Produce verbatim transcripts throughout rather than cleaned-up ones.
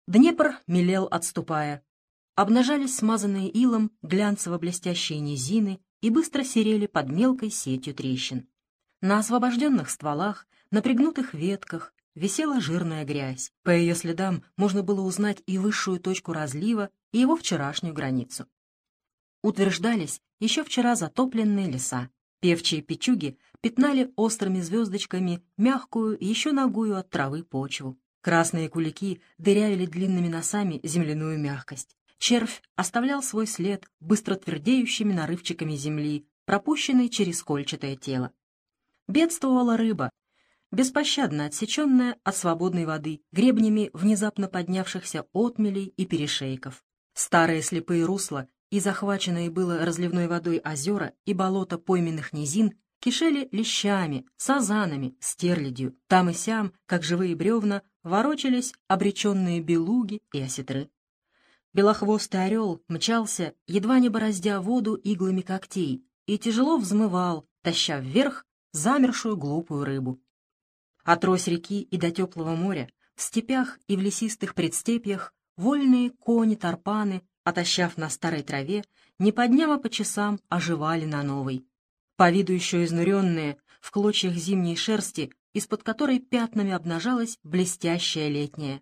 Днепр мелел, отступая. Обнажались смазанные илом глянцево-блестящие низины и быстро серели под мелкой сетью трещин. На освобожденных стволах, на пригнутых ветках висела жирная грязь. По ее следам можно было узнать и высшую точку разлива, и его вчерашнюю границу. Утверждались еще вчера затопленные леса. Певчие печуги пятнали острыми звездочками мягкую, еще нагую от травы почву. Красные кулики дырявили длинными носами земляную мягкость. Червь оставлял свой след быстро твердеющими нарывчиками земли, пропущенной через кольчатое тело. Бедствовала рыба, беспощадно отсеченная от свободной воды гребнями внезапно поднявшихся отмелей и перешейков. Старые слепые русла и захваченные было разливной водой озера и болота пойменных низин кишели лещами, сазанами, стерлядью. Там и сям, как живые бревна, ворочались обреченные белуги и осетры. Белохвостый орел мчался, едва не бороздя воду иглами когтей, и тяжело взмывал, таща вверх замершую глупую рыбу. Отрось реки и до теплого моря, в степях и в лесистых предстепьях, вольные кони-тарпаны, отощав на старой траве, не по дням, а по часам оживали на новой. По виду еще изнуренные, в клочьях зимней шерсти, из-под которой пятнами обнажалась блестящая летняя.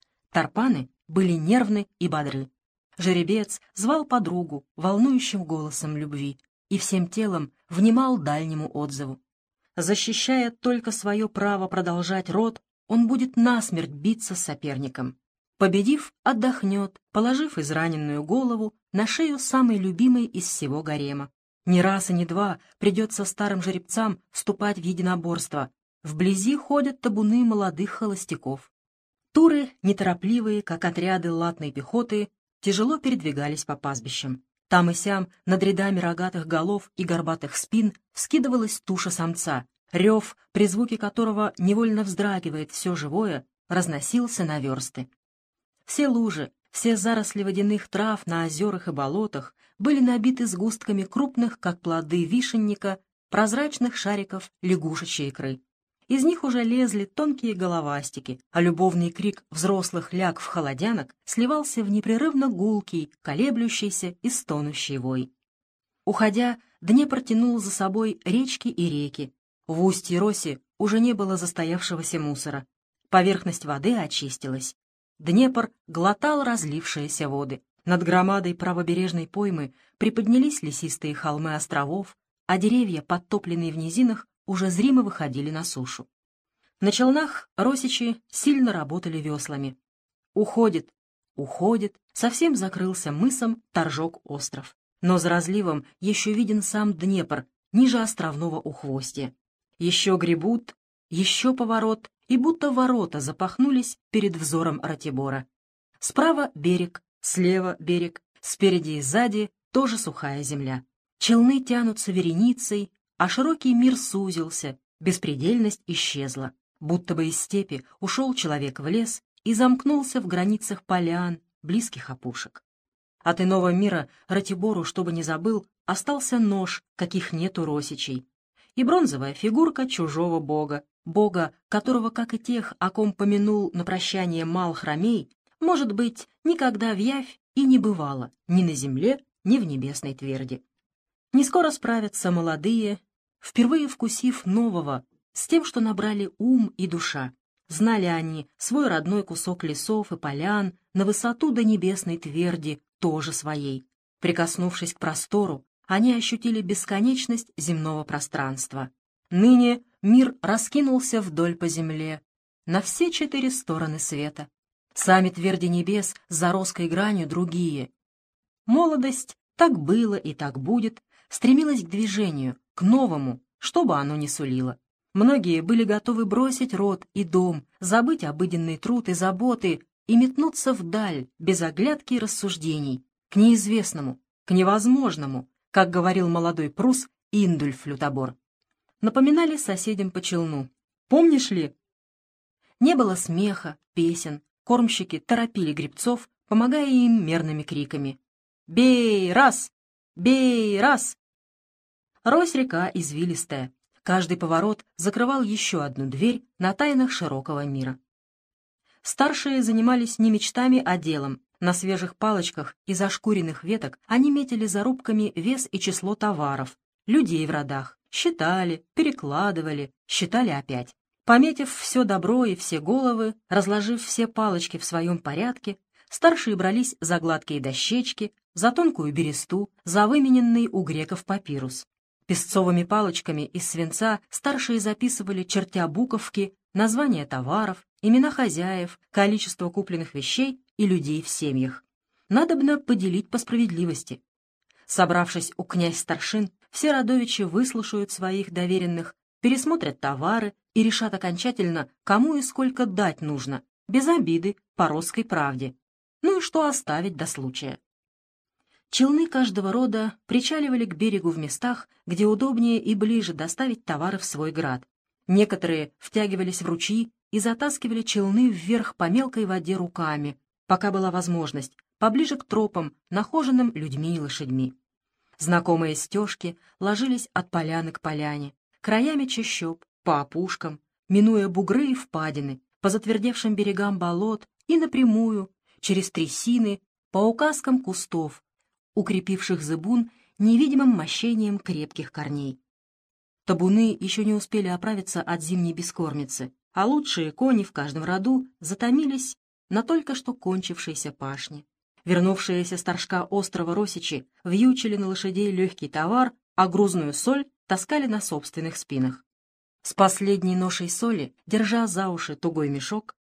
Тарпаны были нервны и бодры. Жеребец звал подругу волнующим голосом любви и всем телом внимал дальнему отзыву. Защищая только свое право продолжать род, он будет насмерть биться с соперником. Победив, отдохнет, положив израненную голову на шею самой любимой из всего гарема. Ни раз и ни два придется старым жеребцам вступать в единоборство. Вблизи ходят табуны молодых холостяков. Туры, неторопливые, как отряды латной пехоты, тяжело передвигались по пастбищам. Там и сям, над рядами рогатых голов и горбатых спин, вскидывалась туша самца. Рев, при звуке которого невольно вздрагивает все живое, разносился на версты. Все лужи, все заросли водяных трав на озерах и болотах были набиты сгустками крупных, как плоды вишенника, прозрачных шариков лягушечьей икры. Из них уже лезли тонкие головастики, а любовный крик взрослых лягв-холодянок сливался в непрерывно гулкий, колеблющийся и стонущий вой. Уходя, Днепр тянул за собой речки и реки. В устье Роси уже не было застоявшегося мусора. Поверхность воды очистилась. Днепр глотал разлившиеся воды. Над громадой правобережной поймы приподнялись лесистые холмы островов, а деревья, подтопленные в низинах, уже зримо выходили на сушу. На челнах росичи сильно работали веслами. Уходит, уходит, совсем закрылся мысом Торжок остров. Но за разливом еще виден сам Днепр, ниже островного ухвостья. Еще гребут, еще поворот, и будто ворота запахнулись перед взором Ратибора. Справа берег, слева берег, спереди и сзади тоже сухая земля. Челны тянутся вереницей, а широкий мир сузился, беспредельность исчезла. Будто бы из степи ушел человек в лес и замкнулся в границах полян, близких опушек. От иного мира Ратибору, чтобы не забыл, остался нож, каких нет у росичей, и бронзовая фигурка чужого бога, бога, которого, как и тех, о ком помянул на прощание Мал Хромей, может быть, никогда в явь и не бывало ни на земле, ни в небесной тверди. Не скоро справятся молодые, впервые вкусив нового, с тем, что набрали ум и душа. Знали они свой родной кусок лесов и полян на высоту до небесной тверди, тоже своей. Прикоснувшись к простору, они ощутили бесконечность земного пространства. Ныне мир раскинулся вдоль по земле, на все четыре стороны света. Сами тверди небес за роской гранью другие. Молодость, так было и так будет, стремилась к движению, к новому, что бы оно ни сулило. Многие были готовы бросить род и дом, забыть обыденный труд и заботы и метнуться вдаль, без оглядки и рассуждений, к неизвестному, к невозможному, как говорил молодой прусс Индульф Лютобор. Напоминали соседям по челну. Помнишь ли? Не было смеха, песен, кормщики торопили гребцов, помогая им мерными криками. «Бей, раз! Бей, раз!» Рось-река извилистая. Каждый поворот закрывал еще одну дверь на тайнах широкого мира. Старшие занимались не мечтами, а делом. На свежих палочках из ошкуренных веток они метили зарубками вес и число товаров, людей в родах, считали, перекладывали, считали опять. Пометив все добро и все головы, разложив все палочки в своем порядке, старшие брались за гладкие дощечки, за тонкую бересту, за вымененный у греков папирус. Песцовыми палочками из свинца старшие записывали, чертя буковки, названия товаров, имена хозяев, количество купленных вещей и людей в семьях. Надобно поделить по справедливости. Собравшись у князь-старшин, все родовичи выслушают своих доверенных, пересмотрят товары и решат окончательно, кому и сколько дать нужно, без обиды, по росской правде. Ну и что оставить до случая. Челны каждого рода причаливали к берегу в местах, где удобнее и ближе доставить товары в свой град. Некоторые втягивались в ручьи и затаскивали челны вверх по мелкой воде руками, пока была возможность, поближе к тропам, нахоженным людьми и лошадьми. Знакомые стежки ложились от поляны к поляне, краями чащоб, по опушкам, минуя бугры и впадины, по затвердевшим берегам болот и напрямую, через трясины, по указкам кустов, укрепивших зыбун невидимым мощением крепких корней. Табуны еще не успели оправиться от зимней бескормицы, а лучшие кони в каждом роду затомились на только что кончившейся пашне. Вернувшиеся с торжка острова Росичи вьючили на лошадей легкий товар, а грузную соль таскали на собственных спинах. С последней ношей соли, держа за уши тугой мешок,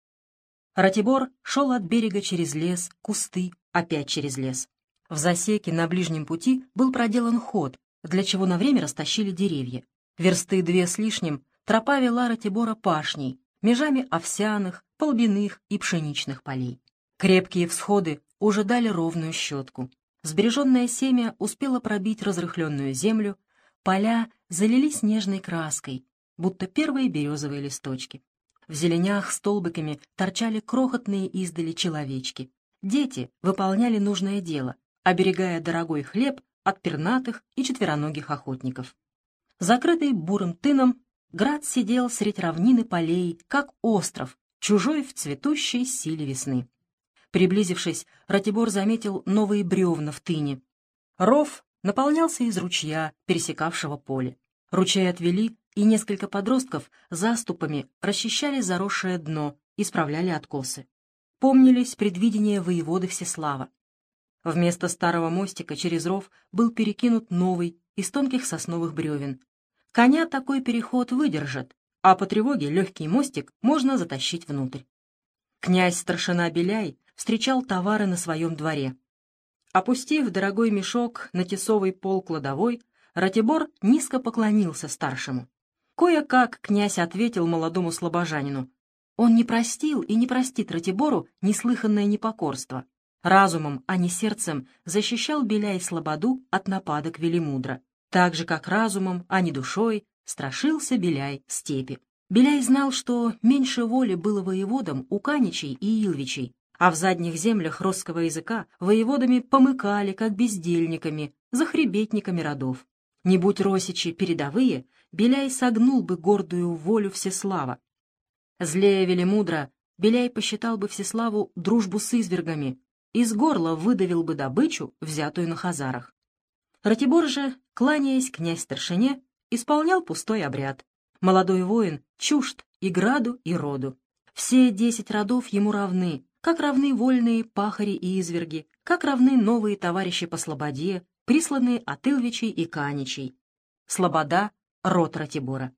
Ратибор шел от берега через лес, кусты, опять через лес. В засеке на ближнем пути был проделан ход, для чего на время растащили деревья. Версты две с лишним тропа вела Ратибора пашней, межами овсяных, полбяных и пшеничных полей. Крепкие всходы уже дали ровную щетку. Сбереженное семя успело пробить разрыхленную землю, поля залились нежной краской, будто первые березовые листочки. В зеленях столбиками торчали крохотные издали человечки. Дети выполняли нужное дело, оберегая дорогой хлеб от пернатых и четвероногих охотников. Закрытый бурым тыном, град сидел средь равнины полей, как остров, чужой в цветущей силе весны. Приблизившись, Ратибор заметил новые бревна в тыне. Ров наполнялся из ручья, пересекавшего поле. Ручей отвели, и несколько подростков заступами расчищали заросшее дно, исправляли откосы. Помнились предвидения воеводы Всеслава. Вместо старого мостика через ров был перекинут новый из тонких сосновых бревен. Коня такой переход выдержит, а по тревоге легкий мостик можно затащить внутрь. Князь-старшина Беляй встречал товары на своем дворе. Опустив дорогой мешок на тесовый пол кладовой, Ратибор низко поклонился старшему. Кое-как князь ответил молодому слобожанину. Он не простил и не простит Ратибору неслыханное непокорство. Разумом, а не сердцем, защищал Беляй слободу от нападок Велимудра. Так же, как разумом, а не душой, страшился Беляй степи. Беляй знал, что меньше воли было воеводам у Каничей и Илвичей, а в задних землях росского языка воеводами помыкали, как бездельниками, захребетниками родов. Не будь росичи передовые, Беляй согнул бы гордую волю Всеслава. Злее Велимудра, Беляй посчитал бы Всеславу дружбу с извергами, из горла выдавил бы добычу, взятую на хазарах. Ратибор же, кланяясь князь-старшине, исполнял пустой обряд. Молодой воин чужд и граду, и роду. Все десять родов ему равны, как равны вольные пахари и изверги, как равны новые товарищи по слободе, присланные от Илвичей и Каничей. Слобода — род Ратибора.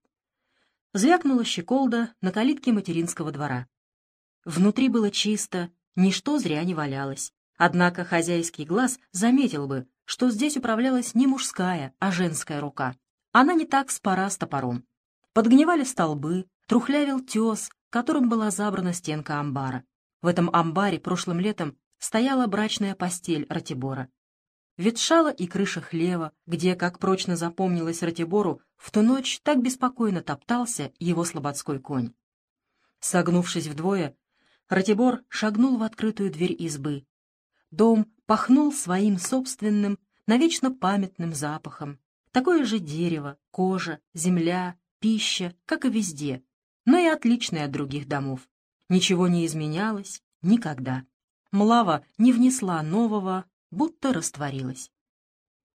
Звякнула щеколда на калитке материнского двора. Внутри было чисто, ничто зря не валялось. Однако хозяйский глаз заметил бы, что здесь управлялась не мужская, а женская рука. Она не так спора с топором. Подгнивали столбы, трухлявил тес, которым была забрана стенка амбара. В этом амбаре прошлым летом стояла брачная постель Ратибора. Ветшала и крыша хлева, где, как прочно запомнилось Ратибору, в ту ночь так беспокойно топтался его слободской конь. Согнувшись вдвое, Ратибор шагнул в открытую дверь избы. Дом пахнул своим собственным, навечно памятным запахом. Такое же дерево, кожа, земля, пища, как и везде, но и отличное от других домов. Ничего не изменялось никогда. Млава не внесла нового, будто растворилась.